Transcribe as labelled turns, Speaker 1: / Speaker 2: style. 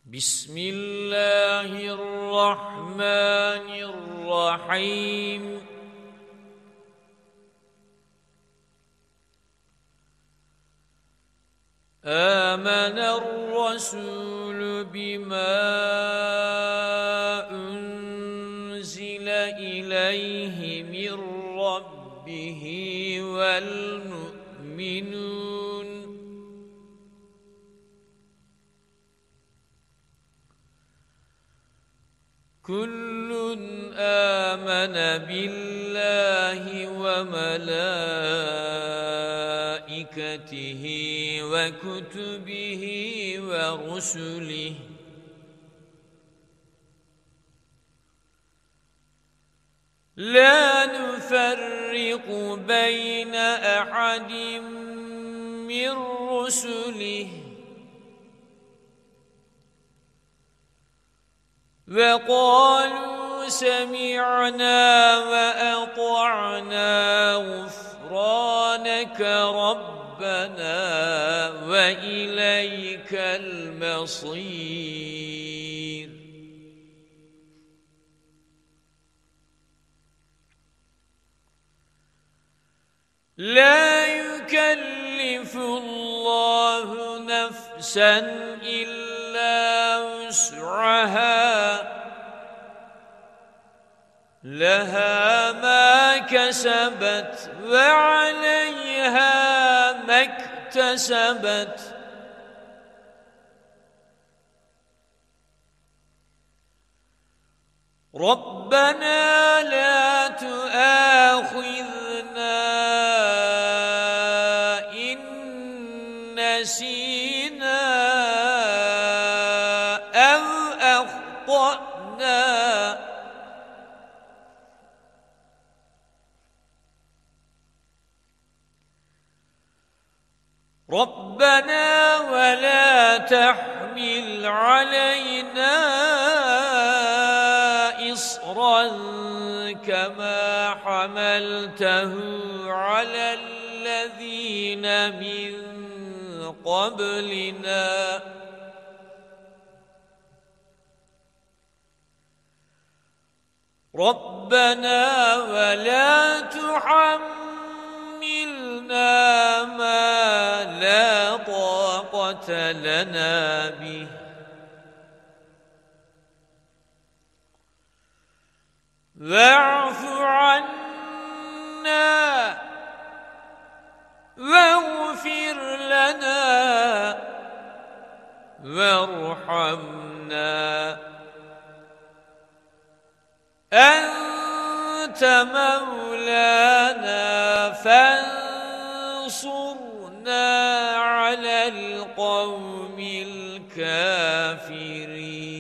Speaker 1: بسم الله الرحمن الرحيم آمن الرسول بما أنزل إليه من ربه والمؤمنون كل آمن بالله وملائكته وكتبه ورسله لا نفرق بين أحد من رسله وقالوا سمعنا وأطعنا غفرانك ربنا وإليك المصير لا يكلف الله نفسا إلا وسعها لها ما كسبت وعليها ما اكتسبت ربنا لا تؤاخذنا إن نسينا أو أخطأنا ربنا ولا تحمل علينا إصرا كما حملته على الذين من قبلنا ربنا ولا تحملنا ما لا طاقة لنا به واعف عنا واغفر لنا وارحمنا أنت مولانا فانصرنا على القوم الكافرين